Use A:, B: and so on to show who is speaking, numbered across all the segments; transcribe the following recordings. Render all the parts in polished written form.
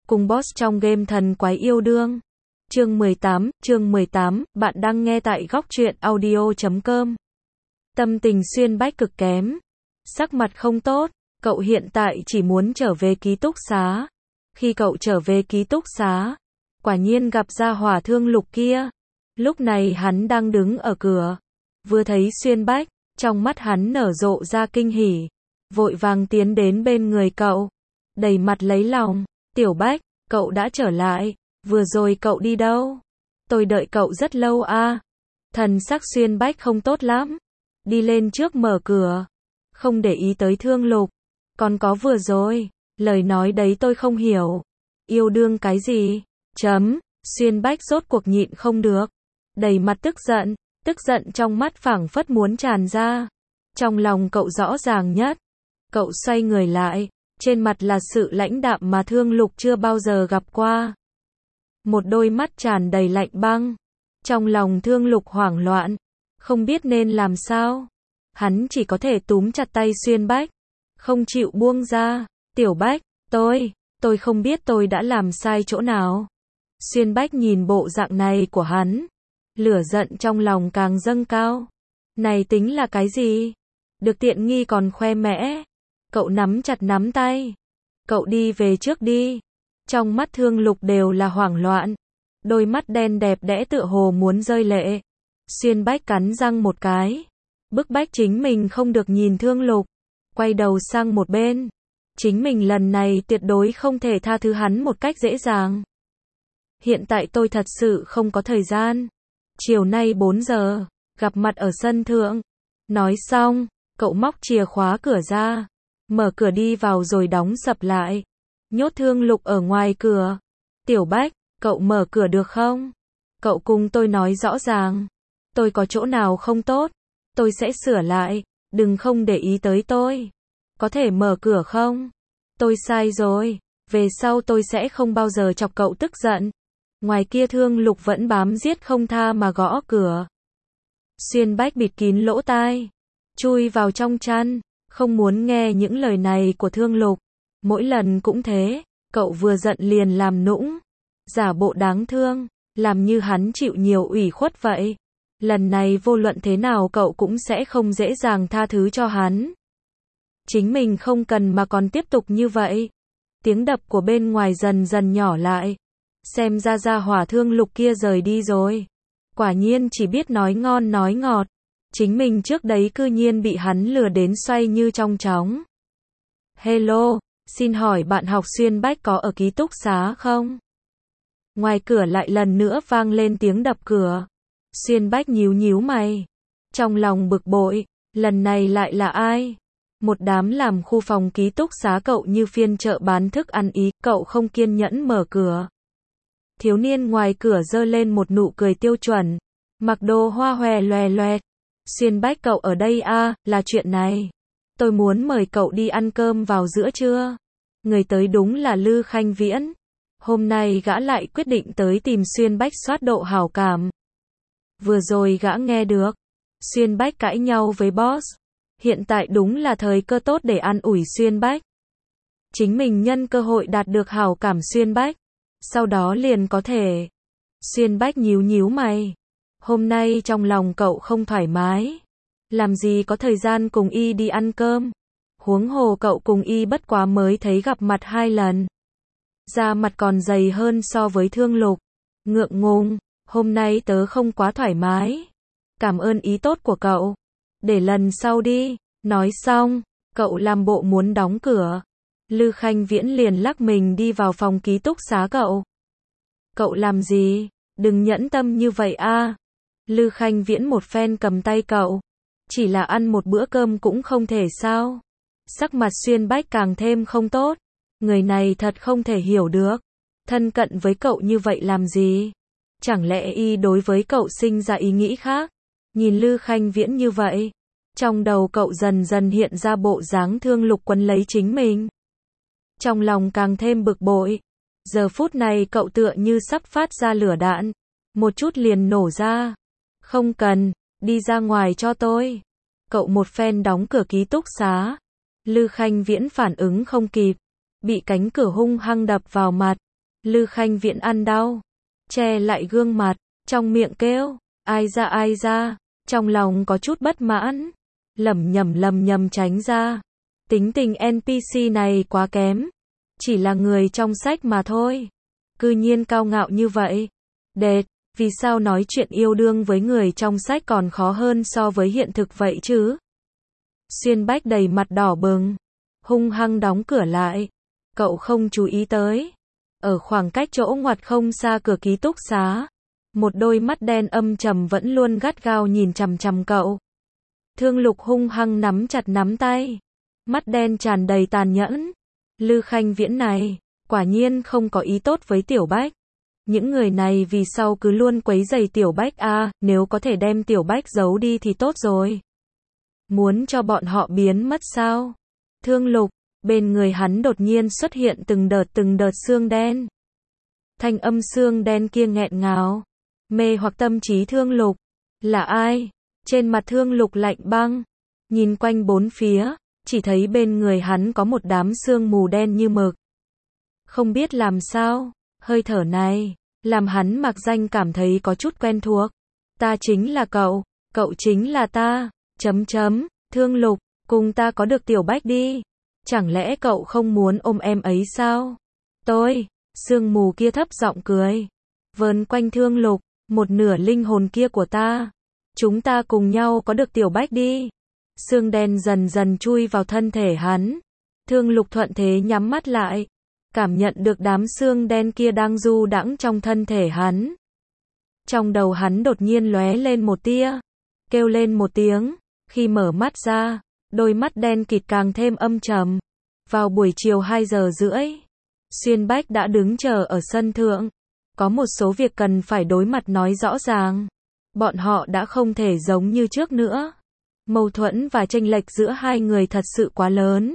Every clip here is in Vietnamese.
A: cùng boss trong game thần quái yêu đương. Chương 18, bạn đang nghe tại góc truyện audio.com. Tâm tình Xuyên Bách cực kém, sắc mặt không tốt, cậu hiện tại chỉ muốn trở về ký túc xá. Khi cậu trở về ký túc xá, quả nhiên gặp ra hỏa Thương Lục kia. Lúc này hắn đang đứng ở cửa, vừa thấy Xuyên Bách, trong mắt hắn nở rộ ra kinh hỉ, vội vàng tiến đến bên người cậu, đầy mặt lấy lòng. Tiểu Bách, cậu đã trở lại, vừa rồi cậu đi đâu? Tôi đợi cậu rất lâu a. Thần sắc Xuyên Bách không tốt lắm, đi lên trước mở cửa, không để ý tới Thương Lục. Còn có vừa rồi, lời nói đấy tôi không hiểu. Yêu đương cái gì? Xuyên Bách rốt cuộc nhịn không được, đầy mặt tức giận trong mắt phảng phất muốn tràn ra. Trong lòng cậu rõ ràng nhất, cậu xoay người lại, trên mặt là sự lãnh đạm mà Thương Lục chưa bao giờ gặp qua. Một đôi mắt tràn đầy lạnh băng. Trong lòng Thương Lục hoảng loạn, không biết nên làm sao. Hắn chỉ có thể túm chặt tay Xuyên Bách, không chịu buông ra. Tiểu Bách, tôi không biết tôi đã làm sai chỗ nào. Xuyên Bách nhìn bộ dạng này của hắn, lửa giận trong lòng càng dâng cao. Này tính là cái gì? Được tiện nghi còn khoe mẽ. Cậu nắm chặt nắm tay. Cậu đi về trước đi. Trong mắt Thương Lục đều là hoảng loạn, đôi mắt đen đẹp đẽ tựa hồ muốn rơi lệ. Xuyên Bách cắn răng một cái, bức bách chính mình không được nhìn Thương Lục, quay đầu sang một bên. Chính mình lần này tuyệt đối không thể tha thứ hắn một cách dễ dàng. Hiện tại tôi thật sự không có thời gian. Chiều nay 4 giờ, gặp mặt ở sân thượng. Nói xong, cậu móc chìa khóa cửa ra, mở cửa đi vào rồi đóng sập lại, nhốt Thương Lục ở ngoài cửa. Tiểu Bách, cậu mở cửa được không? Cậu cùng tôi nói rõ ràng. Tôi có chỗ nào không tốt, tôi sẽ sửa lại, đừng không để ý tới tôi. Có thể mở cửa không? Tôi sai rồi, về sau tôi sẽ không bao giờ chọc cậu tức giận. Ngoài kia Thương Lục vẫn bám giết không tha mà gõ cửa. Xuyên Bách bịt kín lỗ tai, chui vào trong chăn, không muốn nghe những lời này của Thương Lục. Mỗi lần cũng thế, cậu vừa giận liền làm nũng, giả bộ đáng thương, làm như hắn chịu nhiều ủy khuất vậy. Lần này vô luận thế nào cậu cũng sẽ không dễ dàng tha thứ cho hắn. Chính mình không cần mà còn tiếp tục như vậy. Tiếng đập của bên ngoài dần dần nhỏ lại. Xem ra gia hỏa Thương Lục kia rời đi rồi. Quả nhiên chỉ biết nói ngon nói ngọt. Chính mình trước đấy cư nhiên bị hắn lừa đến xoay như trong chóng. Hello, xin hỏi bạn học Xuyên Bách có ở ký túc xá không? Ngoài cửa lại lần nữa vang lên tiếng đập cửa. Xuyên Bách nhíu mày, trong lòng bực bội, lần này lại là ai? Một đám làm khu phòng ký túc xá cậu như phiên chợ bán thức ăn ý, cậu không kiên nhẫn mở cửa. Thiếu niên ngoài cửa giơ lên một nụ cười tiêu chuẩn, mặc đồ hoa hòe loè loẹt. Xuyên Bách cậu ở đây à, là chuyện này. Tôi muốn mời cậu đi ăn cơm vào giữa trưa. Người tới đúng là Lư Khanh Viễn. Hôm nay gã lại quyết định tới tìm Xuyên Bách soát độ hảo cảm. Vừa rồi gã nghe được Xuyên Bách cãi nhau với boss. Hiện tại đúng là thời cơ tốt để an ủi Xuyên Bách. Chính mình nhân cơ hội đạt được hảo cảm Xuyên Bách, sau đó liền có thể. Xuyên Bách nhíu mày. Hôm nay trong lòng cậu không thoải mái. Làm gì có thời gian cùng y đi ăn cơm. Huống hồ cậu cùng y bất quá mới thấy gặp mặt 2 lần. Da mặt còn dày hơn so với Thương Lục. Ngượng ngùng, hôm nay tớ không quá thoải mái. Cảm ơn ý tốt của cậu. Để lần sau đi. Nói xong, cậu làm bộ muốn đóng cửa. Lư Khanh Viễn liền lắc mình đi vào phòng ký túc xá cậu. Cậu làm gì? Đừng nhẫn tâm như vậy a. Lư Khanh Viễn một phen cầm tay cậu. Chỉ là ăn một bữa cơm cũng không thể sao? Sắc mặt Xuyên Bách càng thêm không tốt. Người này thật không thể hiểu được. Thân cận với cậu như vậy làm gì? Chẳng lẽ y đối với cậu sinh ra ý nghĩ khác? Nhìn Lư Khanh Viễn như vậy, trong đầu cậu dần dần hiện ra bộ dáng Thương Lục quấn lấy chính mình. Trong lòng càng thêm bực bội. Giờ phút này cậu tựa như sắp phát ra lửa đạn, một chút liền nổ ra. Không cần, đi ra ngoài cho tôi. Cậu một phen đóng cửa ký túc xá. Lư Khanh Viễn phản ứng không kịp, bị cánh cửa hung hăng đập vào mặt. Lư Khanh Viễn ăn đau, che lại gương mặt, trong miệng kêu, ai ra, trong lòng có chút bất mãn, lẩm nhẩm tránh ra. Tính tình NPC này quá kém, chỉ là người trong sách mà thôi. Cư nhiên cao ngạo như vậy. Đệt, vì sao nói chuyện yêu đương với người trong sách còn khó hơn so với hiện thực vậy chứ? Xuyên Bách đầy mặt đỏ bừng, hung hăng đóng cửa lại. Cậu không chú ý tới. Ở khoảng cách chỗ ngoặt không xa cửa ký túc xá, một đôi mắt đen âm trầm vẫn luôn gắt gao nhìn chằm chằm cậu. Thương Lục hung hăng nắm chặt nắm tay, mắt đen tràn đầy tàn nhẫn. Lư Khanh Viễn này, quả nhiên không có ý tốt với Tiểu Bách. Những người này vì sao cứ luôn quấy rầy Tiểu Bách à, nếu có thể đem Tiểu Bách giấu đi thì tốt rồi. Muốn cho bọn họ biến mất sao? Thương Lục, bên người hắn đột nhiên xuất hiện từng đợt xương đen. Thanh âm xương đen kia nghẹn ngào, mê hoặc tâm trí Thương Lục. Là ai? Trên mặt Thương Lục lạnh băng, nhìn quanh bốn phía, chỉ thấy bên người hắn có một đám sương mù đen như mực. Không biết làm sao, hơi thở này, làm hắn mặc danh cảm thấy có chút quen thuộc. Ta chính là cậu chính là ta, Thương Lục, cùng ta có được Tiểu Bách đi. Chẳng lẽ cậu không muốn ôm em ấy sao? Sương mù kia thấp giọng cười, vờn quanh Thương Lục, một nửa linh hồn kia của ta. Chúng ta cùng nhau có được Tiểu Bách đi. Sương đen dần dần chui vào thân thể hắn. Thương Lục thuận thế nhắm mắt lại, cảm nhận được đám sương đen kia đang du đãng trong thân thể hắn. Trong đầu hắn đột nhiên lóe lên một tia, kêu lên một tiếng, khi mở mắt ra, đôi mắt đen kịt càng thêm âm trầm. Vào buổi chiều 2 giờ rưỡi, Xuyên Bách đã đứng chờ ở sân thượng. Có một số việc cần phải đối mặt nói rõ ràng. Bọn họ đã không thể giống như trước nữa. Mâu thuẫn và chênh lệch giữa hai người thật sự quá lớn.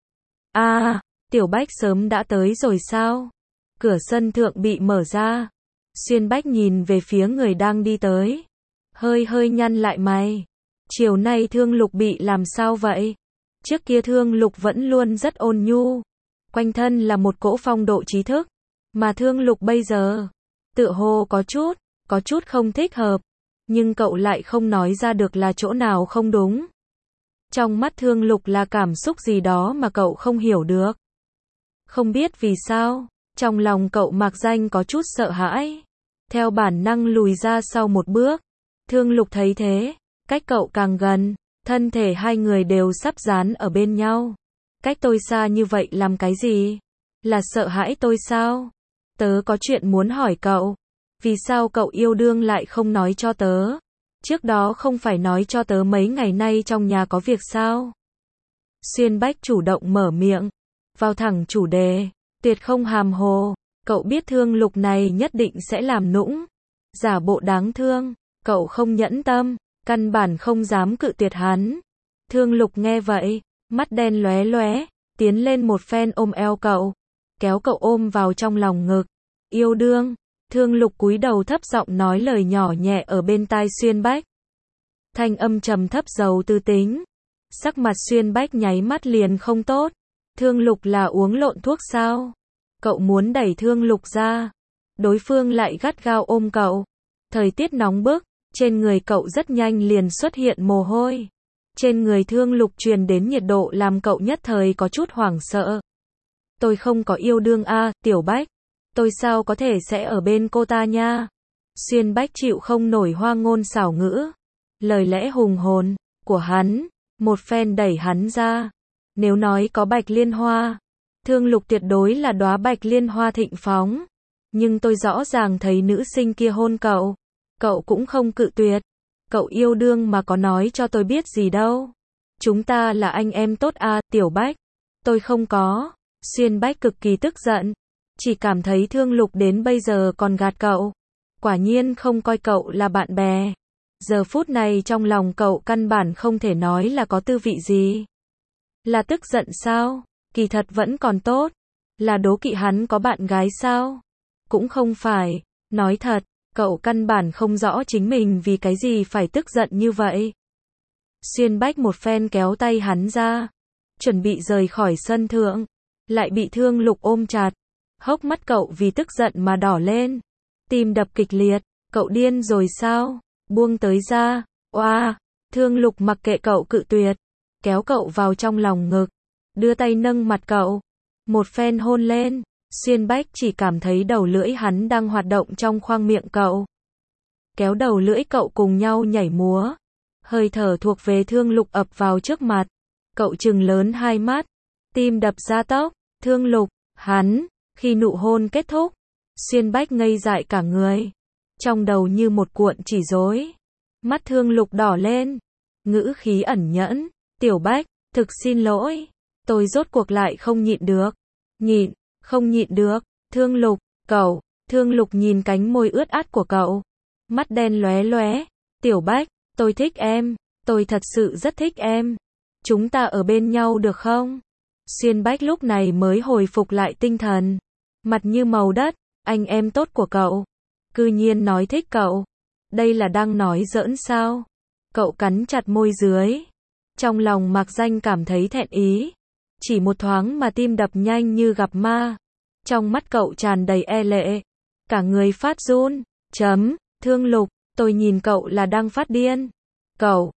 A: Tiểu Bách sớm đã tới rồi sao? Cửa sân thượng bị mở ra. Xuyên Bách nhìn về phía người đang đi tới, hơi nhăn lại mày. Chiều nay Thương Lục bị làm sao vậy? Trước kia Thương Lục vẫn luôn rất ôn nhu, quanh thân là một cỗ phong độ trí thức, mà Thương Lục bây giờ, tựa hồ có chút không thích hợp, nhưng cậu lại không nói ra được là chỗ nào không đúng. Trong mắt Thương Lục là cảm xúc gì đó mà cậu không hiểu được. Không biết vì sao, trong lòng cậu mạc danh có chút sợ hãi, theo bản năng lùi ra sau một bước. Thương Lục thấy thế, cách cậu càng gần, thân thể hai người đều sắp dán ở bên nhau. Cách tôi xa như vậy làm cái gì? Là sợ hãi tôi sao? Tớ có chuyện muốn hỏi cậu. Vì sao cậu yêu đương lại không nói cho tớ? Trước đó không phải nói cho tớ mấy ngày nay trong nhà có việc sao? Xuyên Bách chủ động mở miệng, vào thẳng chủ đề, tuyệt không hàm hồ. Cậu biết Thương Lục này nhất định sẽ làm nũng, giả bộ đáng thương. Cậu không nhẫn tâm, căn bản không dám cự tuyệt hắn. Thương Lục nghe vậy, mắt đen lóe lóe, tiến lên một phen ôm eo cậu, kéo cậu ôm vào trong lòng ngực. Yêu đương. Thương Lục cúi đầu thấp giọng nói lời nhỏ nhẹ ở bên tai Xuyên Bách. Thanh âm trầm thấp giàu tư tính. Sắc mặt Xuyên Bách nháy mắt liền không tốt. Thương Lục là uống lộn thuốc sao? Cậu muốn đẩy Thương Lục ra, đối phương lại gắt gao ôm cậu. Thời tiết nóng bức, trên người cậu rất nhanh liền xuất hiện mồ hôi. Trên người Thương Lục truyền đến nhiệt độ làm cậu nhất thời có chút hoảng sợ. Tôi không có yêu đương Tiểu Bách. Tôi sao có thể sẽ ở bên cô ta nha? Xuyên Bách chịu không nổi hoa ngôn xảo ngữ, lời lẽ hùng hồn của hắn, một phen đẩy hắn ra. Nếu nói có bạch liên hoa, Thương Lục tuyệt đối là đóa bạch liên hoa thịnh phóng. Nhưng tôi rõ ràng thấy nữ sinh kia hôn cậu, cậu cũng không cự tuyệt. Cậu yêu đương mà có nói cho tôi biết gì đâu. Chúng ta là anh em tốt Tiểu Bách. Tôi không có. Xuyên Bách cực kỳ tức giận, chỉ cảm thấy Thương Lục đến bây giờ còn gạt cậu. Quả nhiên không coi cậu là bạn bè. Giờ phút này trong lòng cậu căn bản không thể nói là có tư vị gì. Là tức giận sao? Kỳ thật vẫn còn tốt. Là đố kỵ hắn có bạn gái sao? Cũng không phải. Nói thật, cậu căn bản không rõ chính mình vì cái gì phải tức giận như vậy. Xuyên Bách một phen kéo tay hắn ra, chuẩn bị rời khỏi sân thượng, lại bị Thương Lục ôm chặt, Hốc mắt cậu vì tức giận mà đỏ lên. Tim đập kịch liệt. Cậu điên rồi sao? Buông tới ra. Oa! Thương Lục mặc kệ cậu cự tuyệt. Kéo cậu vào trong lòng ngực. Đưa tay nâng mặt cậu. Một phen hôn lên. Xuyên Bách chỉ cảm thấy đầu lưỡi hắn đang hoạt động trong khoang miệng cậu. Kéo đầu lưỡi cậu cùng nhau nhảy múa. Hơi thở thuộc về Thương Lục ập vào trước mặt. Cậu trừng lớn hai mắt. Tim đập gia tốc. Thương Lục, hắn. Khi nụ hôn kết thúc, Xuyên Bách ngây dại cả người. Trong đầu như một cuộn chỉ rối. Mắt Thương Lục đỏ lên. Ngữ khí ẩn nhẫn. Tiểu Bách, thực xin lỗi. Tôi rốt cuộc lại không nhịn được. Nhịn, không nhịn được. Thương Lục, cậu. Thương Lục nhìn cánh môi ướt át của cậu. Mắt đen lóe lóe. Tiểu Bách, tôi thích em. Tôi thật sự rất thích em. Chúng ta ở bên nhau được không? Xuyên Bách lúc này mới hồi phục lại tinh thần. Mặt như màu đất. Anh em tốt của cậu. Cư nhiên nói thích cậu. Đây là đang nói giỡn sao? Cậu cắn chặt môi dưới. Trong lòng mạc danh cảm thấy thẹn ý. Chỉ một thoáng mà tim đập nhanh như gặp ma. Trong mắt cậu tràn đầy e lệ. Cả người phát run. Thương Lục, tôi nhìn cậu là đang phát điên. Cậu,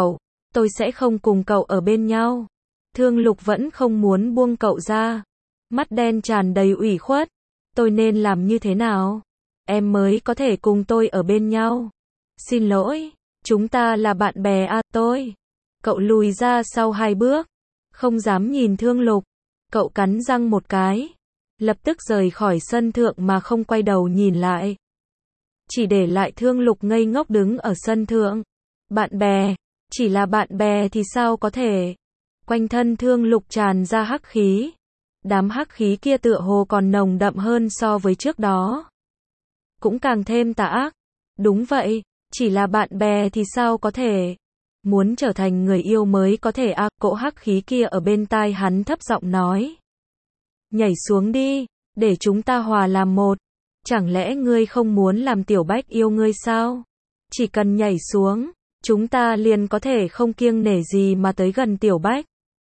A: tôi sẽ không cùng cậu ở bên nhau. Thương Lục vẫn không muốn buông cậu ra. Mắt đen tràn đầy ủy khuất. Tôi nên làm như thế nào? Em mới có thể cùng tôi ở bên nhau. Xin lỗi, chúng ta là bạn bè à tôi. Cậu lùi ra sau 2 bước. Không dám nhìn Thương Lục. Cậu cắn răng một cái. Lập tức rời khỏi sân thượng mà không quay đầu nhìn lại. Chỉ để lại Thương Lục ngây ngốc đứng ở sân thượng. Bạn bè, chỉ là bạn bè thì sao có thể? Quanh thân Thương Lục tràn ra hắc khí. Đám hắc khí kia tựa hồ còn nồng đậm hơn so với trước đó. Cũng càng thêm tà ác. Đúng vậy, chỉ là bạn bè thì sao có thể? Muốn trở thành người yêu mới có thể à? Cỗ hắc khí kia ở bên tai hắn thấp giọng nói. Nhảy xuống đi, để chúng ta hòa làm một. Chẳng lẽ ngươi không muốn làm Tiểu Bách yêu ngươi sao? Chỉ cần nhảy xuống, chúng ta liền có thể không kiêng nể gì mà tới gần Tiểu Bách.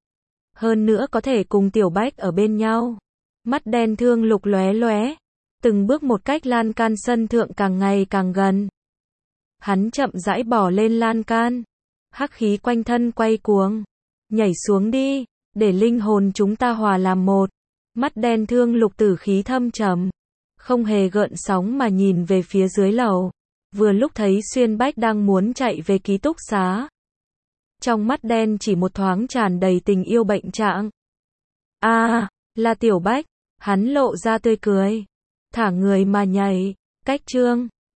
A: Hơn nữa có thể cùng Tiểu Bách ở bên nhau. Mắt đen Thương Lục lóe lóe. Từng bước một cách lan can sân thượng càng ngày càng gần. Hắn chậm rãi bỏ lên lan can. Hắc khí quanh thân quay cuồng. Nhảy xuống đi, để linh hồn chúng ta hòa làm một. Mắt đen Thương Lục tử khí thâm trầm. Không hề gợn sóng mà nhìn về phía dưới lầu. Vừa lúc thấy Xuyên Bách đang muốn chạy về ký túc xá. Trong mắt đen chỉ một thoáng tràn đầy tình yêu bệnh trạng. Là Tiểu Bách. Hắn lộ ra tươi cười. Thả người mà nhảy. Cách chương